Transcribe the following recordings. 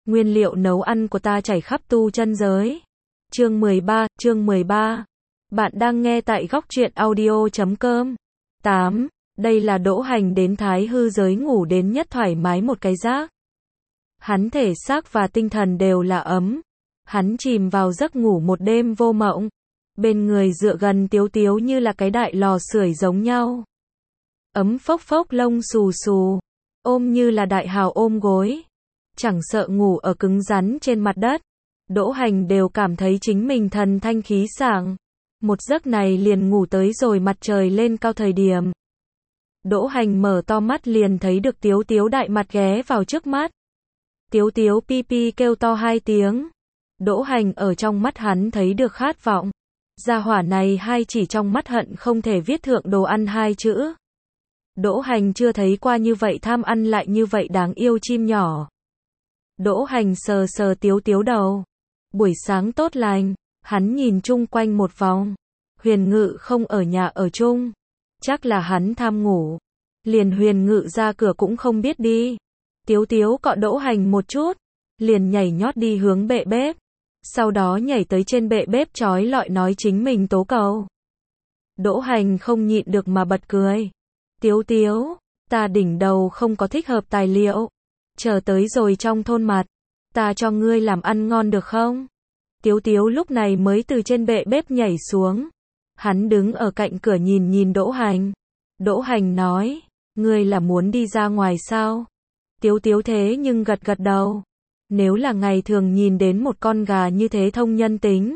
Nguyên liệu nấu ăn của ta chảy khắp tu chân giới. Chương 13. Bạn đang nghe tại góc truyện audio.com. 8. Đây là Đỗ Hành đến Thái Hư giới ngủ đến nhất thoải mái một cái giác. Hắn thể xác và tinh thần đều là ấm. Hắn chìm vào giấc ngủ một đêm vô mộng. Bên người dựa gần Tiếu Tiếu như là cái đại lò sưởi giống nhau. Ấm phốc phốc lông xù xù. Ôm như là đại hào ôm gối. Chẳng sợ ngủ ở cứng rắn trên mặt đất. Đỗ Hành đều cảm thấy chính mình thần thanh khí sảng. Một giấc này liền ngủ tới rồi mặt trời lên cao thời điểm. Đỗ Hành mở to mắt liền thấy được Tiếu Tiếu đại mặt ghé vào trước mắt. Tiếu Tiếu pi pi kêu to 2 tiếng. Đỗ Hành ở trong mắt hắn thấy được khát vọng. Gia hỏa này hai chỉ trong mắt hận không thể viết thượng đồ ăn 2 chữ. Đỗ Hành chưa thấy qua như vậy tham ăn lại như vậy đáng yêu chim nhỏ. Đỗ Hành sờ sờ Tiếu Tiếu đầu. Buổi sáng tốt lành, hắn nhìn chung quanh một vòng. Huyền Ngự không ở nhà ở chung. Chắc là hắn tham ngủ. Liền Huyền Ngự ra cửa cũng không biết đi. Tiếu Tiếu cọ Đỗ Hành một chút. Liền nhảy nhót đi hướng bệ bếp. Sau đó nhảy tới trên bệ bếp trói lọi nói chính mình tố cầu. Đỗ Hành không nhịn được mà bật cười. Tiếu Tiếu, ta đỉnh đầu không có thích hợp tài liệu. Chờ tới rồi trong thôn mặt. Ta cho ngươi làm ăn ngon được không? Tiếu Tiếu lúc này mới từ trên bệ bếp nhảy xuống. Hắn đứng ở cạnh cửa nhìn Đỗ Hành. Đỗ Hành nói, ngươi là muốn đi ra ngoài sao? Tiếu Tiếu thế nhưng gật gật đầu. Nếu là ngày thường nhìn đến một con gà như thế thông nhân tính,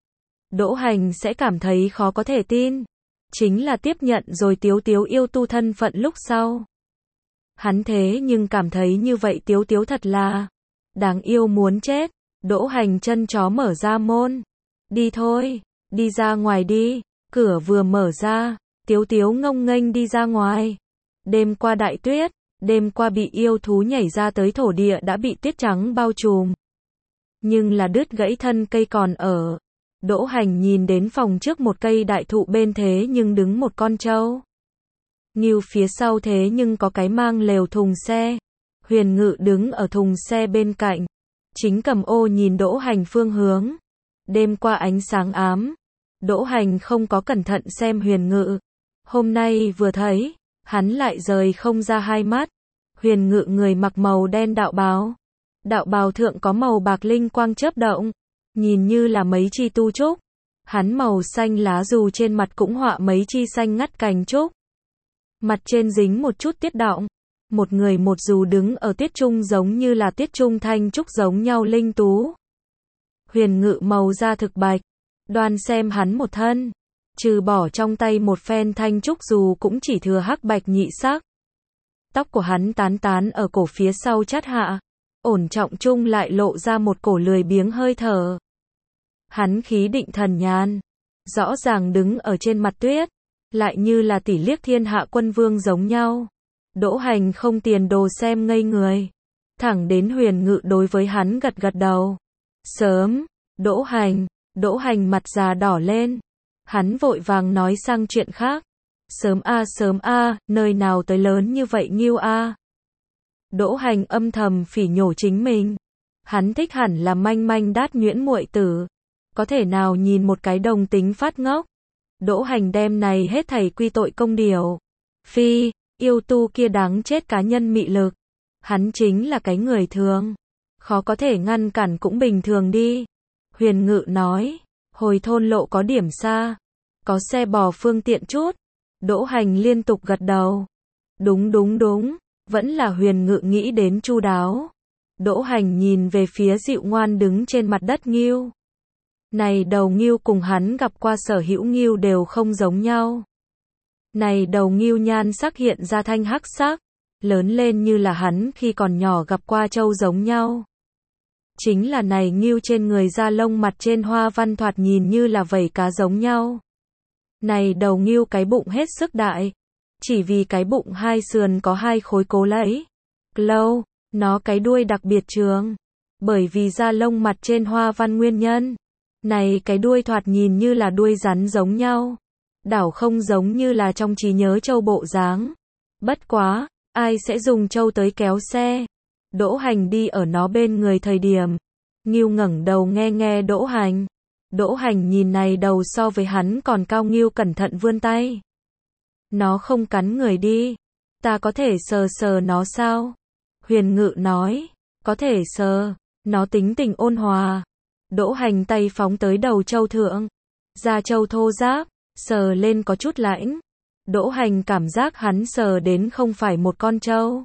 Đỗ Hành sẽ cảm thấy khó có thể tin. Chính là tiếp nhận rồi Tiếu Tiếu yêu tu thân phận lúc sau. Hắn thế nhưng cảm thấy như vậy Tiếu Tiếu thật là đáng yêu muốn chết. Đỗ Hành chân chó mở ra môn. Đi thôi, đi ra ngoài đi. Cửa vừa mở ra, Tiếu Tiếu ngông nghênh đi ra ngoài. Đêm qua đại tuyết, đêm qua bị yêu thú nhảy ra tới thổ địa đã bị tuyết trắng bao trùm. Nhưng là đứt gãy thân cây còn ở. Đỗ Hành nhìn đến phòng trước một cây đại thụ bên thế nhưng đứng một con trâu. Ngưu phía sau thế nhưng có cái mang lều thùng xe. Huyền Ngự đứng ở thùng xe bên cạnh. Chính cầm ô nhìn Đỗ Hành phương hướng. Đêm qua ánh sáng ám. Đỗ Hành không có cẩn thận xem Huyền Ngự. Hôm nay vừa thấy, hắn lại rời không ra hai mắt. Huyền Ngự người mặc màu đen đạo bào. Đạo bào thượng có màu bạc linh quang chớp động. Nhìn như là mấy chi tu trúc. Hắn màu xanh lá dù trên mặt cũng họa mấy chi xanh ngắt cành trúc. Mặt trên dính một chút tiết đọng. Một người một dù đứng ở tiết trung giống như là tiết trung thanh trúc giống nhau linh tú. Huyền Ngự màu da thực bạch. Đoan xem hắn một thân. Trừ bỏ trong tay một phen thanh trúc dù cũng chỉ thừa hắc bạch nhị sắc. Tóc của hắn tán ở cổ phía sau chát hạ. Ổn trọng chung lại lộ ra một cổ lười biếng hơi thở. Hắn khí định thần nhàn. Rõ ràng đứng ở trên mặt tuyết. Lại như là tỷ liếc thiên hạ quân vương giống nhau. Đỗ Hành không tiền đồ xem ngây người. Thẳng đến Huyền Ngự đối với hắn gật gật đầu. Sớm, Đỗ Hành mặt già đỏ lên. Hắn vội vàng nói sang chuyện khác. Sớm a, nơi nào tới lớn như vậy Ngưu a. Đỗ Hành âm thầm phỉ nhổ chính mình. Hắn thích hẳn là manh manh đát nhuyễn muội tử. Có thể nào nhìn một cái đồng tính phát ngốc. Đỗ Hành đem này hết thảy quy tội công điều. Phi, yêu tu kia đáng chết cá nhân mị lực. Hắn chính là cái người thường. Khó có thể ngăn cản cũng bình thường đi. Huyền Ngự nói, hồi thôn lộ có điểm xa. Có xe bò phương tiện chút. Đỗ Hành liên tục gật đầu. Đúng. Vẫn là Huyền Ngự nghĩ đến chu đáo. Đỗ Hành nhìn về phía dịu ngoan đứng trên mặt đất Ngưu. Này đầu Ngưu cùng hắn gặp qua sở hữu Ngưu đều không giống nhau. Này đầu Ngưu nhan sắc hiện ra thanh hắc sắc. Lớn lên như là hắn khi còn nhỏ gặp qua trâu giống nhau. Chính là này Ngưu trên người da lông mặt trên hoa văn thoạt nhìn như là vảy cá giống nhau. Này đầu Ngưu cái bụng hết sức đại. Chỉ vì cái bụng hai sườn có 2 khối cố lẫy. Lâu, nó cái đuôi đặc biệt trường. Bởi vì da lông mặt trên hoa văn nguyên nhân. Này cái đuôi thoạt nhìn như là đuôi rắn giống nhau. Đảo không giống như là trong trí nhớ trâu bộ dáng. Bất quá, ai sẽ dùng trâu tới kéo xe? Đỗ Hành đi ở nó bên người thời điểm, Ngưu ngẩng đầu nghe nghe Đỗ Hành. Đỗ Hành nhìn này đầu so với hắn còn cao Ngưu cẩn thận vươn tay. Nó không cắn người đi. Ta có thể sờ sờ nó sao? Huyền Ngự nói. Có thể sờ. Nó tính tình ôn hòa. Đỗ Hành tay phóng tới đầu trâu thượng. Da trâu thô ráp, sờ lên có chút lãnh. Đỗ Hành cảm giác hắn sờ đến không phải một con trâu,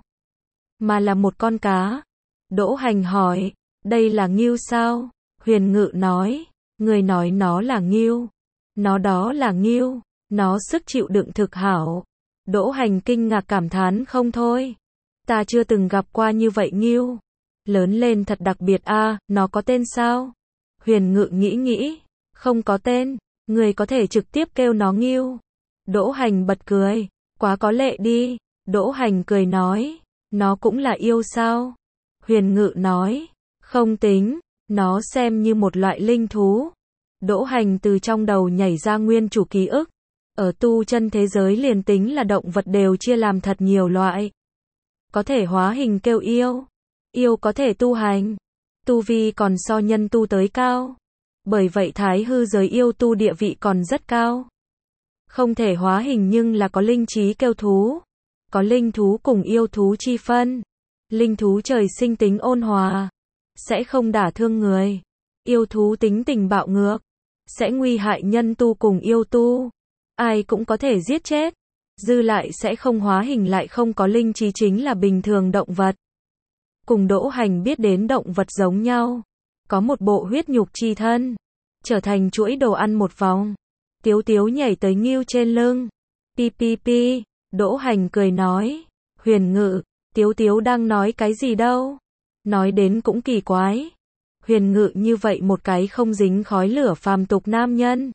mà là một con cá. Đỗ Hành hỏi, đây là ngưu sao? Huyền Ngự nói, người nói nó là ngưu. Nó đó là ngưu, nó sức chịu đựng thực hảo. Đỗ Hành kinh ngạc cảm thán không thôi. Ta chưa từng gặp qua như vậy ngưu. Lớn lên thật đặc biệt a, nó có tên sao? Huyền Ngự nghĩ, không có tên, người có thể trực tiếp kêu nó ngưu. Đỗ Hành bật cười, quá có lệ đi. Đỗ Hành cười nói, nó cũng là yêu sao? Huyền Ngự nói, không tính, nó xem như một loại linh thú. Đỗ Hành từ trong đầu nhảy ra nguyên chủ ký ức. Ở tu chân thế giới liền tính là động vật đều chia làm thật nhiều loại. Có thể hóa hình kêu yêu. Yêu có thể tu hành. Tu vi còn so nhân tu tới cao. Bởi vậy thái hư giới yêu tu địa vị còn rất cao. Không thể hóa hình nhưng là có linh trí kêu thú. Có linh thú cùng yêu thú chi phân. Linh thú trời sinh tính ôn hòa, sẽ không đả thương người. Yêu thú tính tình bạo ngược, sẽ nguy hại nhân tu cùng yêu tu. Ai cũng có thể giết chết. Dư lại sẽ không hóa hình lại không có linh trí chính là bình thường động vật. Cùng Đỗ Hành biết đến động vật giống nhau. Có một bộ huyết nhục chi thân. Trở thành chuỗi đồ ăn một vòng. Tiếu Tiếu nhảy tới ngưu trên lưng. Pi pi pi. Đỗ Hành cười nói. Huyền Ngự, Tiếu Tiếu đang nói cái gì đâu? Nói đến cũng kỳ quái. Huyền Ngự như vậy một cái không dính khói lửa phàm tục nam nhân.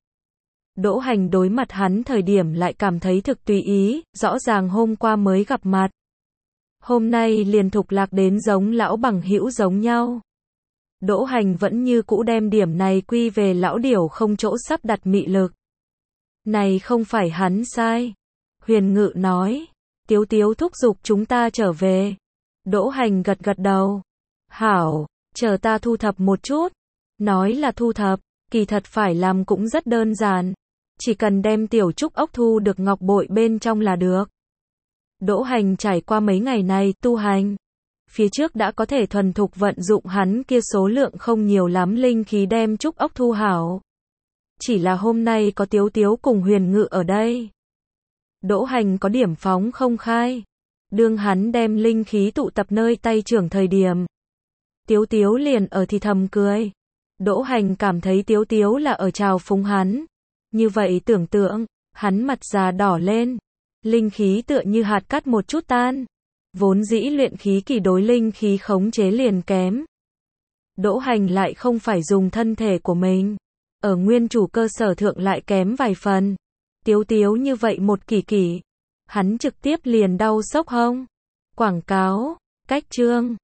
Đỗ Hành đối mặt hắn thời điểm lại cảm thấy thực tùy ý, rõ ràng hôm qua mới gặp mặt. Hôm nay liền thục lạc đến giống lão bằng hữu giống nhau. Đỗ Hành vẫn như cũ đem điểm này quy về lão điểu không chỗ sắp đặt mị lực. Này không phải hắn sai. Huyền Ngự nói. Tiếu Tiếu thúc giục chúng ta trở về. Đỗ Hành gật gật đầu. Hảo, chờ ta thu thập một chút. Nói là thu thập, kỳ thật phải làm cũng rất đơn giản. Chỉ cần đem tiểu trúc ốc thu được ngọc bội bên trong là được. Đỗ Hành trải qua mấy ngày này tu hành. Phía trước đã có thể thuần thục vận dụng hắn kia số lượng không nhiều lắm linh khí đem trúc ốc thu hảo. Chỉ là hôm nay có Tiếu Tiếu cùng Huyền Ngự ở đây. Đỗ Hành có điểm phóng không khai. Đương hắn đem linh khí tụ tập nơi tay trưởng thời điểm. Tiếu Tiếu liền ở thì thầm cười. Đỗ Hành cảm thấy Tiếu Tiếu là ở trào phúng hắn. Như vậy tưởng tượng, hắn mặt già đỏ lên. Linh khí tựa như hạt cát một chút tan. Vốn dĩ luyện khí kỳ đối linh khí khống chế liền kém. Đỗ Hành lại không phải dùng thân thể của mình. Ở nguyên chủ cơ sở thượng lại kém vài phần. Tiếu Tiếu như vậy một kỳ kỳ. Hắn trực tiếp liền đau sốc hông. Quảng cáo, cách chương.